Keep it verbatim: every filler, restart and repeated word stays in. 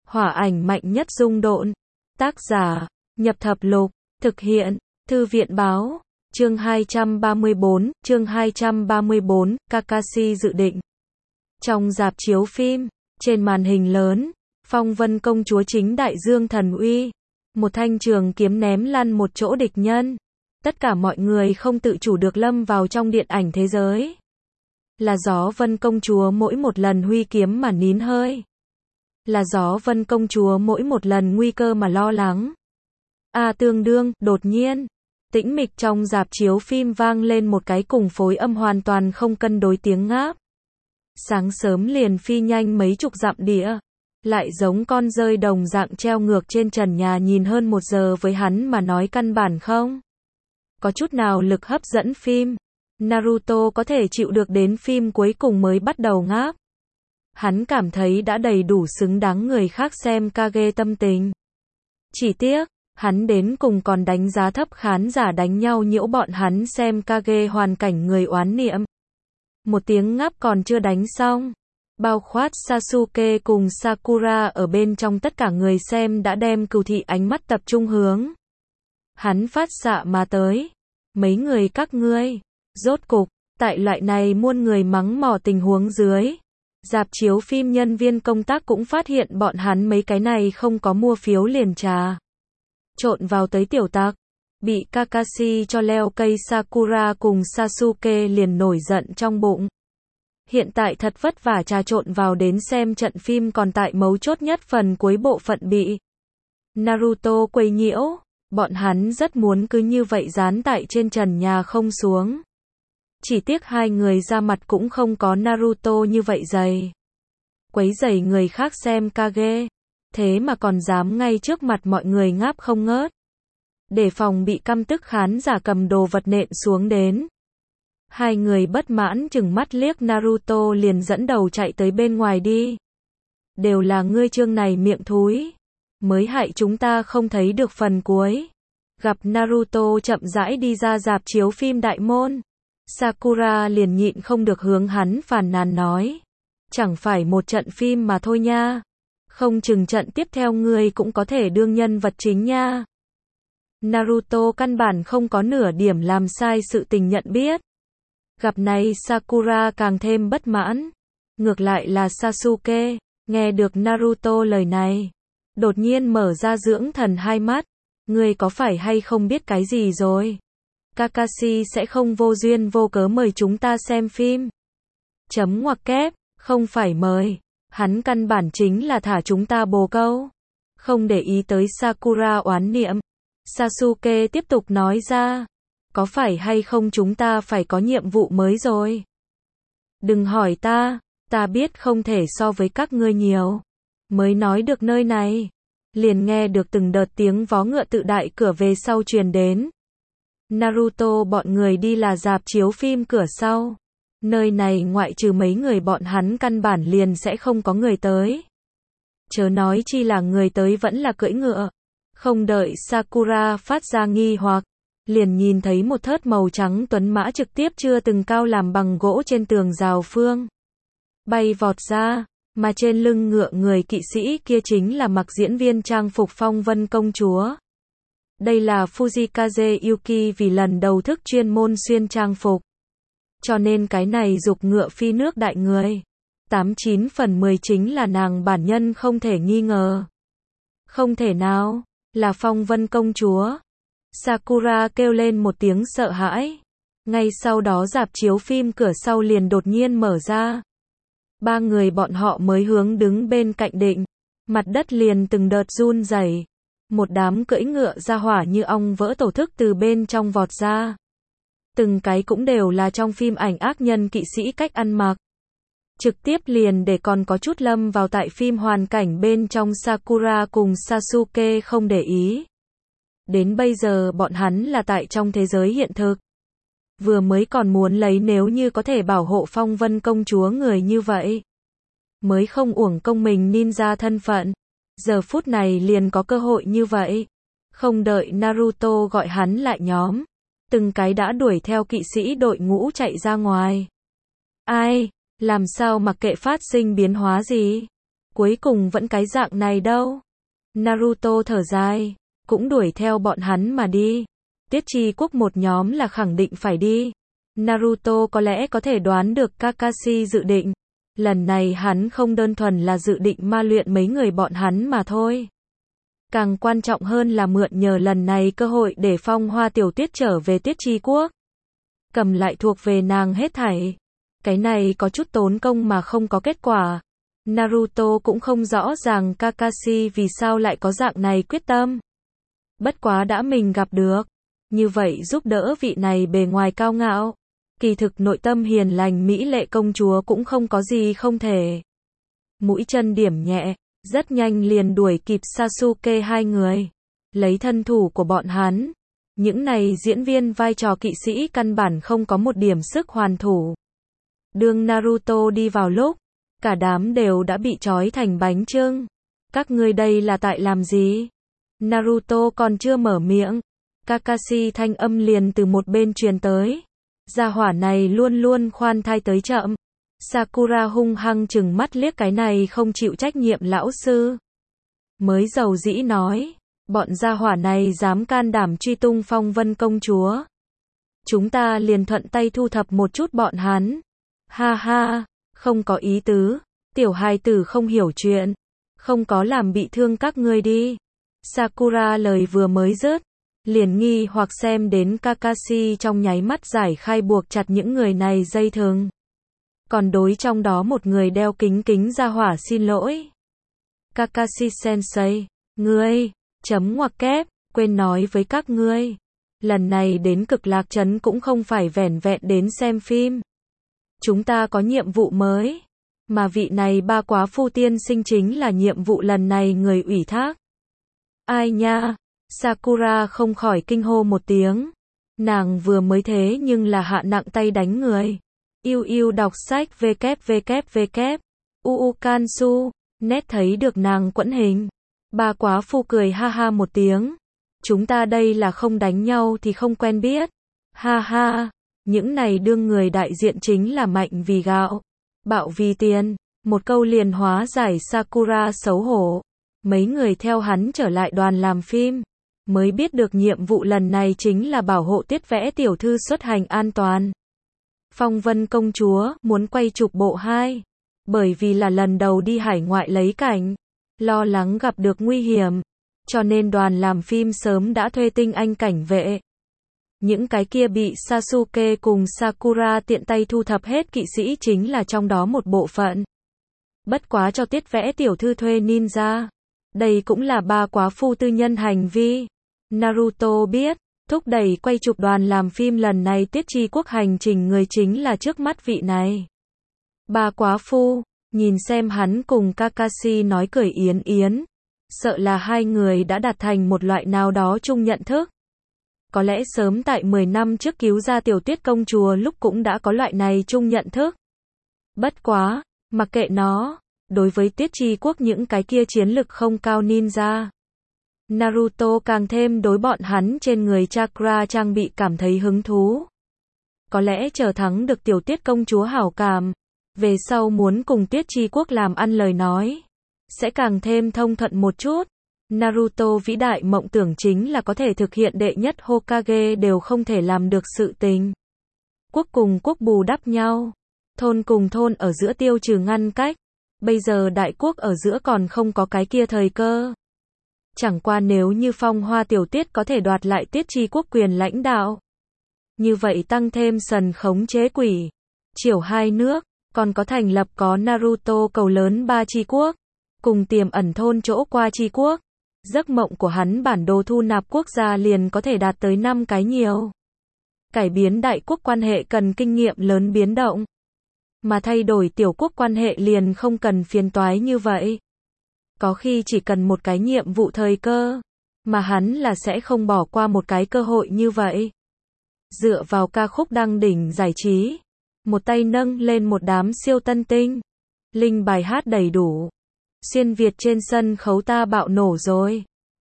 Hỏa ảnh mạnh nhất dung độn. Tác giả, Nhập Thập Lục. Thực hiện, Thư viện Báo. Chương hai trăm ba mươi bốn, chương hai trăm ba mươi bốn, Kakashi dự định. Trong rạp chiếu phim, trên màn hình lớn, Phong Vân công chúa chính đại dương thần uy. Một thanh trường kiếm ném lăn một chỗ địch nhân. Tất cả mọi người không tự chủ được lâm vào trong điện ảnh thế giới. Là Gió Vân công chúa mỗi một lần huy kiếm mà nín hơi. Là Gió Vân công chúa mỗi một lần nguy cơ mà lo lắng. A tương đương, đột nhiên, tĩnh mịch trong rạp chiếu phim vang lên một cái cùng phối âm hoàn toàn không cân đối tiếng ngáp. Sáng sớm liền phi nhanh mấy chục dặm địa, lại giống con dơi đồng dạng treo ngược trên trần nhà nhìn hơn một giờ với hắn mà nói căn bản không có chút nào lực hấp dẫn phim. Naruto có thể chịu được đến phim cuối cùng mới bắt đầu ngáp. Hắn cảm thấy đã đầy đủ xứng đáng người khác xem Kage tâm tình. Chỉ tiếc, hắn đến cùng còn đánh giá thấp khán giả đánh nhau nhiễu bọn hắn xem Kage hoàn cảnh người oán niệm. Một tiếng ngáp còn chưa đánh xong, bao quát Sasuke cùng Sakura ở bên trong tất cả người xem đã đem cừu thị ánh mắt tập trung hướng hắn phát xạ mà tới. Mấy người các ngươi, rốt cục, tại loại này muôn người mắng mỏ tình huống dưới, rạp chiếu phim nhân viên công tác cũng phát hiện bọn hắn mấy cái này không có mua phiếu liền trà trộn vào tới tiểu tặc. Bị Kakashi cho leo cây Sakura cùng Sasuke liền nổi giận trong bụng. Hiện tại thật vất vả trà trộn vào đến xem trận phim còn tại mấu chốt nhất phần cuối bộ phận bị Naruto quấy nhiễu. Bọn hắn rất muốn cứ như vậy dán tại trên trần nhà không xuống. Chỉ tiếc hai người ra mặt cũng không có Naruto như vậy dày. Quấy rầy người khác xem Kage. Thế mà còn dám ngay trước mặt mọi người ngáp không ngớt. Để phòng bị căm tức khán giả cầm đồ vật nện xuống đến. Hai người bất mãn chừng mắt liếc Naruto liền dẫn đầu chạy tới bên ngoài đi. Đều là ngươi chương này miệng thúi. Mới hại chúng ta không thấy được phần cuối. Gặp Naruto chậm rãi đi ra rạp chiếu phim đại môn. Sakura liền nhịn không được hướng hắn phàn nàn nói. Chẳng phải một trận phim mà thôi nha. Không chừng trận tiếp theo ngươi cũng có thể đương nhân vật chính nha. Naruto căn bản không có nửa điểm làm sai sự tình nhận biết. Gặp này Sakura càng thêm bất mãn. Ngược lại là Sasuke, nghe được Naruto lời này, đột nhiên mở ra dưỡng thần hai mắt. Ngươi có phải hay không biết cái gì rồi? Kakashi sẽ không vô duyên vô cớ mời chúng ta xem phim. Chấm ngoặc kép, không phải mời. Hắn căn bản chính là thả chúng ta bồ câu. Không để ý tới Sakura oán niệm. Sasuke tiếp tục nói ra. Có phải hay không chúng ta phải có nhiệm vụ mới rồi? Đừng hỏi ta, ta biết không thể so với các ngươi nhiều. Mới nói được nơi này, liền nghe được từng đợt tiếng vó ngựa tự đại cửa về sau truyền đến. Naruto bọn người đi là rạp chiếu phim cửa sau. Nơi này ngoại trừ mấy người bọn hắn căn bản liền sẽ không có người tới. Chớ nói chi là người tới vẫn là cưỡi ngựa. Không đợi Sakura phát ra nghi hoặc, liền nhìn thấy một thớt màu trắng tuấn mã trực tiếp chưa từng cao làm bằng gỗ trên tường rào phương. Bay vọt ra, mà trên lưng ngựa người kỵ sĩ kia chính là mặc diễn viên trang phục Phong Vân công chúa. Đây là Fujikaze Yuki vì lần đầu thức chuyên môn xuyên trang phục. Cho nên cái này dục ngựa phi nước đại người. Tám chín phần mười chính là nàng bản nhân không thể nghi ngờ. Không thể nào, là Phong Vân công chúa. Sakura kêu lên một tiếng sợ hãi. Ngay sau đó rạp chiếu phim cửa sau liền đột nhiên mở ra. Ba người bọn họ mới hướng đứng bên cạnh định. Mặt đất liền từng đợt run rẩy. Một đám cưỡi ngựa ra hỏa như ong vỡ tổ thức từ bên trong vọt ra. Từng cái cũng đều là trong phim ảnh ác nhân kỵ sĩ cách ăn mặc. Trực tiếp liền để còn có chút lâm vào tại phim hoàn cảnh bên trong Sakura cùng Sasuke không để ý. Đến bây giờ bọn hắn là tại trong thế giới hiện thực. Vừa mới còn muốn lấy nếu như có thể bảo hộ Phong Vân công chúa người như vậy. Mới không uổng công mình ninja thân phận. Giờ phút này liền có cơ hội như vậy. Không đợi Naruto gọi hắn lại nhóm. Từng cái đã đuổi theo kỵ sĩ đội ngũ chạy ra ngoài. Ai, làm sao mặc kệ phát sinh biến hóa gì? Cuối cùng vẫn cái dạng này đâu. Naruto thở dài, cũng đuổi theo bọn hắn mà đi. Tiết Chi Quốc một nhóm là khẳng định phải đi. Naruto có lẽ có thể đoán được Kakashi dự định. Lần này hắn không đơn thuần là dự định ma luyện mấy người bọn hắn mà thôi. Càng quan trọng hơn là mượn nhờ lần này cơ hội để Phong Hoa Tiểu Tiết trở về Tiết Chi Quốc. Cầm lại thuộc về nàng hết thảy. Cái này có chút tốn công mà không có kết quả. Naruto cũng không rõ ràng Kakashi vì sao lại có dạng này quyết tâm. Bất quá đã mình gặp được. Như vậy giúp đỡ vị này bề ngoài cao ngạo. Kỳ thực nội tâm hiền lành mỹ lệ công chúa cũng không có gì không thể. Mũi chân điểm nhẹ, rất nhanh liền đuổi kịp Sasuke hai người. Lấy thân thủ của bọn hắn. Những này diễn viên vai trò kỵ sĩ căn bản không có một điểm sức hoàn thủ. Đương Naruto đi vào lúc, cả đám đều đã bị trói thành bánh chưng. Các ngươi đây là tại làm gì? Naruto còn chưa mở miệng. Kakashi thanh âm liền từ một bên truyền tới. Gia hỏa này luôn luôn khoan thai tới chậm. Sakura hung hăng chừng mắt liếc cái này không chịu trách nhiệm lão sư. Mới giàu dĩ nói. Bọn gia hỏa này dám can đảm truy tung Phong Vân công chúa. Chúng ta liền thuận tay thu thập một chút bọn hắn. Ha ha, không có ý tứ. Tiểu hài tử không hiểu chuyện. Không có làm bị thương các ngươi đi. Sakura lời vừa mới dứt. Liền nghi hoặc xem đến Kakashi trong nháy mắt giải khai buộc chặt những người này dây thừng. Còn đối trong đó một người đeo kính kính ra hỏa xin lỗi. Kakashi sensei, ngươi, chấm ngoặc kép, quên nói với các ngươi. Lần này đến Cực Lạc Trấn cũng không phải vẻn vẹn đến xem phim. Chúng ta có nhiệm vụ mới. Mà vị này ba quá phu tiên sinh chính là nhiệm vụ lần này người ủy thác. Ai nha? Sakura không khỏi kinh hô một tiếng. Nàng vừa mới thế nhưng là hạ nặng tay đánh người. Yêu yêu đọc sách www. Uukansu. Nét thấy được nàng quẫn hình. Ba quá phu cười ha ha một tiếng. Chúng ta đây là không đánh nhau thì không quen biết. Ha ha. Những này đương người đại diện chính là mạnh vì gạo. Bạo vì tiền. Một câu liền hóa giải Sakura xấu hổ. Mấy người theo hắn trở lại đoàn làm phim. Mới biết được nhiệm vụ lần này chính là bảo hộ Tiết Vẽ tiểu thư xuất hành an toàn. Phong Vân công chúa muốn quay chụp bộ hai. Bởi vì là lần đầu đi hải ngoại lấy cảnh. Lo lắng gặp được nguy hiểm. Cho nên đoàn làm phim sớm đã thuê tinh anh cảnh vệ. Những cái kia bị Sasuke cùng Sakura tiện tay thu thập hết kỵ sĩ chính là trong đó một bộ phận. Bất quá cho Tiết Vẽ tiểu thư thuê ninja. Đây cũng là ba quá phu tư nhân hành vi. Naruto biết, thúc đẩy quay chụp đoàn làm phim lần này Tiết Chi Quốc hành trình người chính là trước mắt vị này. Ba quá phu, nhìn xem hắn cùng Kakashi nói cười yến yến. Sợ là hai người đã đạt thành một loại nào đó chung nhận thức. Có lẽ sớm tại mười năm trước cứu ra Tiểu Tiết công chúa lúc cũng đã có loại này chung nhận thức. Bất quá, mặc kệ nó, đối với Tiết Chi Quốc những cái kia chiến lực không cao ninja. Naruto càng thêm đối bọn hắn trên người chakra trang bị cảm thấy hứng thú. Có lẽ chờ thắng được Tiểu Tiết công chúa hảo cảm. Về sau muốn cùng Tiết Chi Quốc làm ăn lời nói. Sẽ càng thêm thông thuận một chút. Naruto vĩ đại mộng tưởng chính là có thể thực hiện đệ nhất Hokage đều không thể làm được sự tình. Quốc cùng quốc bù đắp nhau. Thôn cùng thôn ở giữa tiêu trừ ngăn cách. Bây giờ đại quốc ở giữa còn không có cái kia thời cơ. Chẳng qua nếu như Phong Hoa Tiểu Tiết có thể đoạt lại Tiết Chi Quốc quyền lãnh đạo. Như vậy tăng thêm sần khống chế quỷ. Triều hai nước, còn có thành lập có Naruto cầu lớn ba Chi Quốc. Cùng tiềm ẩn thôn chỗ qua Chi Quốc. Giấc mộng của hắn bản đồ thu nạp quốc gia liền có thể đạt tới năm cái nhiều. Cải biến đại quốc quan hệ cần kinh nghiệm lớn biến động. Mà thay đổi tiểu quốc quan hệ liền không cần phiền toái như vậy. Có khi chỉ cần một cái nhiệm vụ thời cơ. Mà hắn là sẽ không bỏ qua một cái cơ hội như vậy. Dựa vào ca khúc đăng đỉnh giải trí. Một tay nâng lên một đám siêu tân tinh. Linh bài hát đầy đủ. Xuyên Việt trên sân khấu ta bạo nổ rồi.